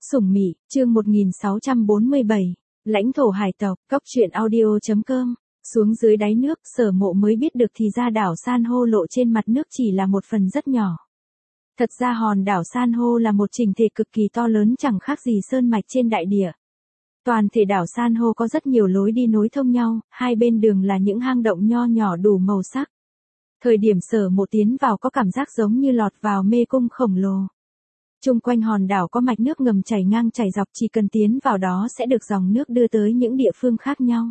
Sủng Mị, chương 1647, lãnh thổ hải tộc, cóc truyện audio.com. Xuống dưới đáy nước, Sở Mộ mới biết được thì ra đảo san hô lộ trên mặt nước chỉ là một phần rất nhỏ. Thật ra hòn đảo san hô là một chỉnh thể cực kỳ to lớn, chẳng khác gì sơn mạch trên đại địa. Toàn thể đảo san hô có rất nhiều lối đi nối thông nhau, hai bên đường là những hang động nho nhỏ đủ màu sắc. Thời điểm Sở Mộ tiến vào có cảm giác giống như lọt vào mê cung khổng lồ. Chung quanh hòn đảo có mạch nước ngầm chảy ngang chảy dọc, chỉ cần tiến vào đó sẽ được dòng nước đưa tới những địa phương khác nhau.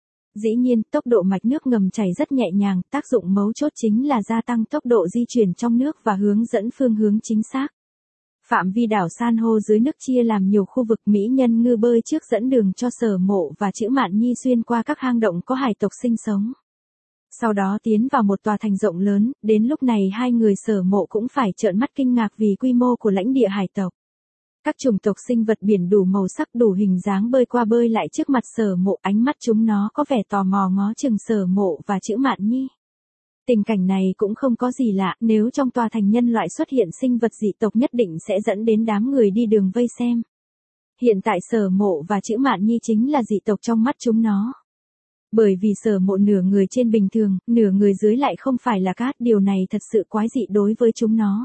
Dĩ nhiên, tốc độ mạch nước ngầm chảy rất nhẹ nhàng, tác dụng mấu chốt chính là gia tăng tốc độ di chuyển trong nước và hướng dẫn phương hướng chính xác. Phạm vi đảo san hô dưới nước chia làm nhiều khu vực, mỹ nhân ngư bơi trước dẫn đường cho Sở Mộ và Chữ Mạn Nhi xuyên qua các hang động có hải tộc sinh sống. Sau đó tiến vào một tòa thành rộng lớn, đến lúc này hai người Sở Mộ cũng phải trợn mắt kinh ngạc vì quy mô của lãnh địa hải tộc. Các chủng tộc sinh vật biển đủ màu sắc đủ hình dáng bơi qua bơi lại trước mặt Sở Mộ, ánh mắt chúng nó có vẻ tò mò ngó chừng Sở Mộ và Chữ Mạn Nhi. Tình cảnh này cũng không có gì lạ, nếu trong tòa thành nhân loại xuất hiện sinh vật dị tộc nhất định sẽ dẫn đến đám người đi đường vây xem. Hiện tại Sở Mộ và Chữ Mạn Nhi chính là dị tộc trong mắt chúng nó. Bởi vì Sở Mộ nửa người trên bình thường, nửa người dưới lại không phải là cát, điều này thật sự quái dị đối với chúng nó.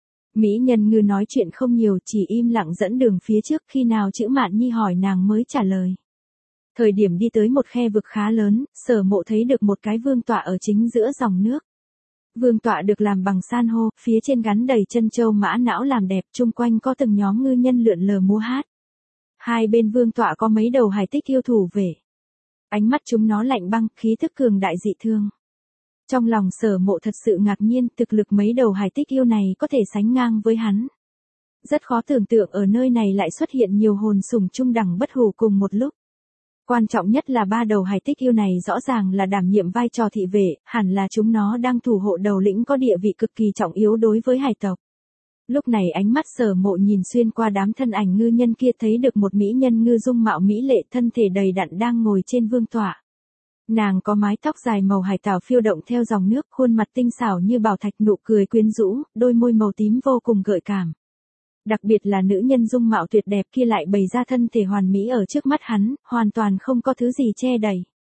Mỹ nhân ngư nói chuyện không nhiều, chỉ im lặng dẫn đường phía trước, khi nào Chữ Mạn Nhi hỏi nàng mới trả lời. Thời điểm đi tới một khe vực khá lớn, Sở Mộ thấy được một cái vương tọa ở chính giữa dòng nước. Vương tọa được làm bằng san hô, phía trên gắn đầy chân châu mã não làm đẹp, chung quanh có từng nhóm ngư nhân lượn lờ múa hát. Hai bên vương tọa có mấy đầu hải tích yêu thủ về. Ánh mắt chúng nó lạnh băng, khí thức cường đại dị thương. Trong lòng Sở Mộ thật sự ngạc nhiên, thực lực mấy đầu hải tích yêu này có thể sánh ngang với hắn. Rất khó tưởng tượng ở nơi này lại xuất hiện nhiều hồn sủng trung đẳng bất hủ cùng một lúc. Quan trọng nhất là ba đầu hải tích yêu này rõ ràng là đảm nhiệm vai trò thị vệ, hẳn là chúng nó đang thủ hộ đầu lĩnh có địa vị cực kỳ trọng yếu đối với hải tộc. Lúc này ánh mắt Sở Mộ nhìn xuyên qua đám thân ảnh ngư nhân kia, thấy được một mỹ nhân ngư dung mạo mỹ lệ, thân thể đầy đặn đang ngồi trên vương tọa. Nàng có mái tóc dài màu hải tảo phiêu động theo dòng nước, khuôn mặt tinh xảo như bảo thạch, nụ cười quyến rũ, đôi môi màu tím vô cùng gợi cảm. Đặc biệt là nữ nhân dung mạo tuyệt đẹp kia lại bày ra thân thể hoàn mỹ ở trước mắt hắn, hoàn toàn không có thứ gì che đậy.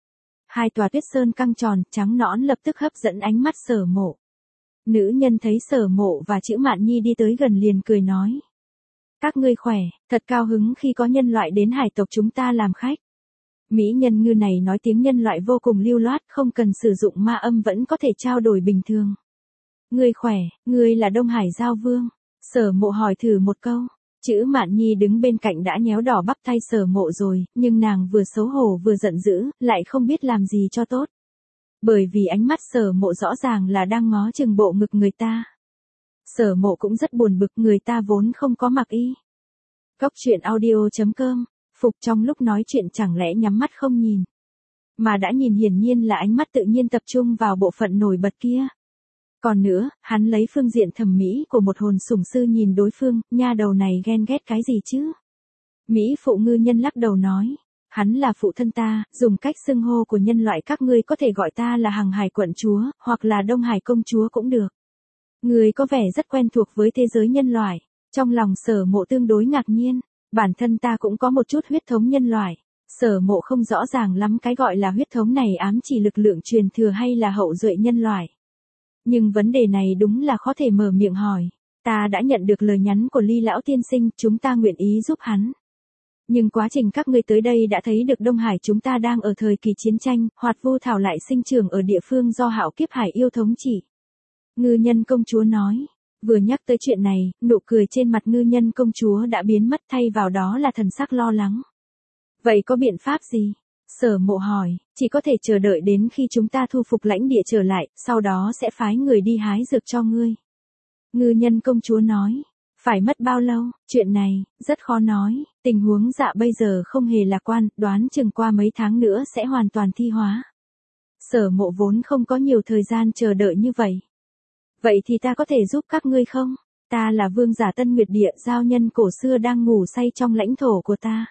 Hai tòa tuyết sơn căng tròn, trắng nõn lập tức hấp dẫn ánh mắt Sở Mộ. Nữ nhân thấy Sở Mộ và Chữ Mạn Nhi đi tới gần liền cười nói. Các ngươi khỏe, thật cao hứng khi có nhân loại đến hải tộc chúng ta làm khách. Mỹ nhân ngư này nói tiếng nhân loại vô cùng lưu loát, không cần sử dụng ma âm vẫn có thể trao đổi bình thường. Ngươi khỏe, ngươi là Đông Hải Giao Vương. Sở Mộ hỏi thử một câu. Chữ Mạn Nhi đứng bên cạnh đã nhéo đỏ bắp tay Sở Mộ rồi, nhưng nàng vừa xấu hổ vừa giận dữ, lại không biết làm gì cho tốt. Bởi vì ánh mắt Sở Mộ rõ ràng là đang ngó chừng bộ ngực người ta. Sở Mộ cũng rất buồn bực, người ta vốn không có mặc y. Cóc truyện audio.com. Phục trong lúc nói chuyện chẳng lẽ nhắm mắt không nhìn. Mà đã nhìn hiển nhiên là ánh mắt tự nhiên tập trung vào bộ phận nổi bật kia. Còn nữa, hắn lấy phương diện thẩm mỹ của một hồn sủng sư nhìn đối phương, nha đầu này ghen ghét cái gì chứ? Mỹ phụ ngư nhân lắc đầu nói. Hắn là phụ thân ta, dùng cách xưng hô của nhân loại các ngươi có thể gọi ta là Hằng Hải quận chúa, hoặc là Đông Hải công chúa cũng được. Người có vẻ rất quen thuộc với thế giới nhân loại. Trong lòng Sở Mộ tương đối ngạc nhiên. Bản thân ta cũng có một chút huyết thống nhân loại. Sở Mộ không rõ ràng lắm cái gọi là huyết thống này ám chỉ lực lượng truyền thừa hay là hậu duệ nhân loại. Nhưng vấn đề này đúng là khó thể mở miệng hỏi. Ta đã nhận được lời nhắn của Ly lão tiên sinh, chúng ta nguyện ý giúp hắn. Nhưng quá trình các ngươi tới đây đã thấy được Đông Hải chúng ta đang ở thời kỳ chiến tranh, hoạt vu thảo lại sinh trưởng ở địa phương do hạo kiếp hải yêu thống trị. Ngư nhân công chúa nói. Vừa nhắc tới chuyện này, nụ cười trên mặt ngư nhân công chúa đã biến mất, thay vào đó là thần sắc lo lắng. Vậy có biện pháp gì? Sở Mộ hỏi, chỉ có thể chờ đợi đến khi chúng ta thu phục lãnh địa trở lại, sau đó sẽ phái người đi hái dược cho ngươi. Ngư nhân công chúa nói, phải mất bao lâu? Chuyện này, rất khó nói, tình huống dạ bây giờ không hề lạc quan, đoán chừng qua mấy tháng nữa sẽ hoàn toàn thi hóa. Sở Mộ vốn không có nhiều thời gian chờ đợi như vậy. Vậy thì ta có thể giúp các ngươi không? Ta là vương giả Tân Nguyệt Địa, giao nhân cổ xưa đang ngủ say trong lãnh thổ của ta.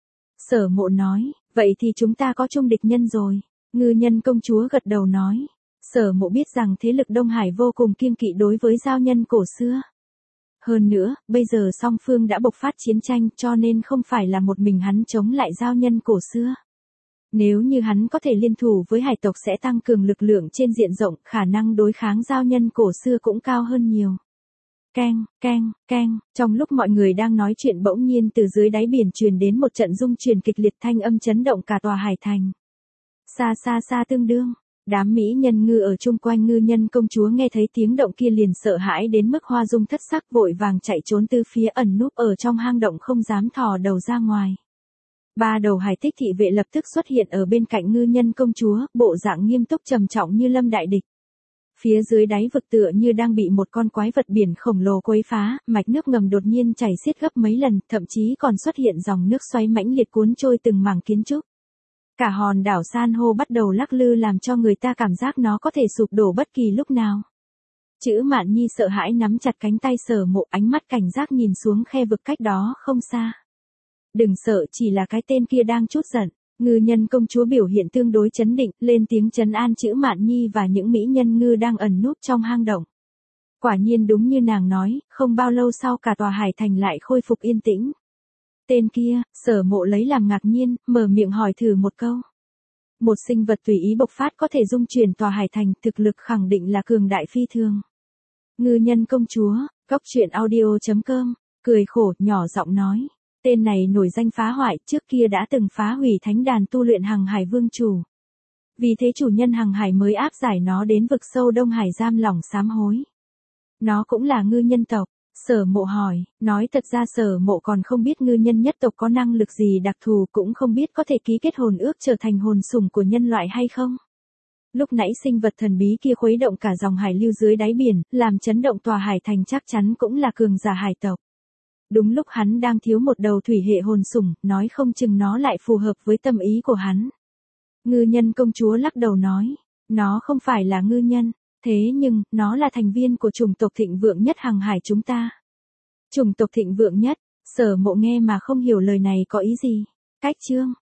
Sở Mộ nói, vậy thì chúng ta có chung địch nhân rồi. Ngư nhân công chúa gật đầu nói. Sở Mộ biết rằng thế lực Đông Hải vô cùng kiêng kỵ đối với giao nhân cổ xưa. Hơn nữa, bây giờ song phương đã bộc phát chiến tranh cho nên không phải là một mình hắn chống lại giao nhân cổ xưa. Nếu như hắn có thể liên thủ với hải tộc sẽ tăng cường lực lượng trên diện rộng, khả năng đối kháng giao nhân cổ xưa cũng cao hơn nhiều. Keng, keng, keng, trong lúc mọi người đang nói chuyện bỗng nhiên từ dưới đáy biển truyền đến một trận rung truyền kịch liệt, thanh âm chấn động cả tòa hải thành. Xa xa xa tương đương, đám mỹ nhân ngư ở chung quanh ngư nhân công chúa nghe thấy tiếng động kia liền sợ hãi đến mức hoa dung thất sắc, vội vàng chạy trốn từ phía ẩn núp ở trong hang động, không dám thò đầu ra ngoài. Ba đầu hải tích thị vệ lập tức xuất hiện ở bên cạnh ngư nhân công chúa, bộ dạng nghiêm túc trầm trọng như lâm đại địch. Phía dưới đáy vực tựa như đang bị một con quái vật biển khổng lồ quấy phá, mạch nước ngầm đột nhiên chảy xiết gấp mấy lần, thậm chí còn xuất hiện dòng nước xoáy mãnh liệt cuốn trôi từng mảng kiến trúc. Cả hòn đảo san hô bắt đầu lắc lư làm cho người ta cảm giác nó có thể sụp đổ bất kỳ lúc nào. Chữ Mạn Nhi sợ hãi nắm chặt cánh tay Sở Mộ, ánh mắt cảnh giác nhìn xuống khe vực cách đó không xa. Đừng sợ, chỉ là cái tên kia đang chút giận. Ngư nhân công chúa biểu hiện tương đối trấn định, lên tiếng trấn an Chữ Mạn Nhi và những mỹ nhân ngư đang ẩn núp trong hang động. Quả nhiên đúng như nàng nói, không bao lâu sau cả tòa hải thành lại khôi phục yên tĩnh. Tên kia, Sở Mộ lấy làm ngạc nhiên, mở miệng hỏi thử một câu. Một sinh vật tùy ý bộc phát có thể dung chuyển tòa hải thành, thực lực khẳng định là cường đại phi thường. Ngư nhân công chúa, Goctruyện.audio.com, cười khổ, nhỏ giọng nói. Tên này nổi danh phá hoại, trước kia đã từng phá hủy thánh đàn tu luyện Hằng Hải Vương chủ. Vì thế chủ nhân Hằng Hải mới áp giải nó đến vực sâu Đông Hải giam lỏng sám hối. Nó cũng là ngư nhân tộc. Sở Mộ hỏi, nói thật ra Sở Mộ còn không biết ngư nhân nhất tộc có năng lực gì đặc thù, cũng không biết có thể ký kết hồn ước trở thành hồn sủng của nhân loại hay không. Lúc nãy sinh vật thần bí kia khuấy động cả dòng hải lưu dưới đáy biển, làm chấn động tòa hải thành, chắc chắn cũng là cường giả hải tộc. Đúng lúc hắn đang thiếu một đầu thủy hệ hồn sủng, nói không chừng nó lại phù hợp với tâm ý của hắn. Ngư nhân công chúa lắc đầu nói, nó không phải là ngư nhân, thế nhưng, nó là thành viên của chủng tộc thịnh vượng nhất Hằng Hải chúng ta. Chủng tộc thịnh vượng nhất, Sở Mộ nghe mà không hiểu lời này có ý gì. Cách chương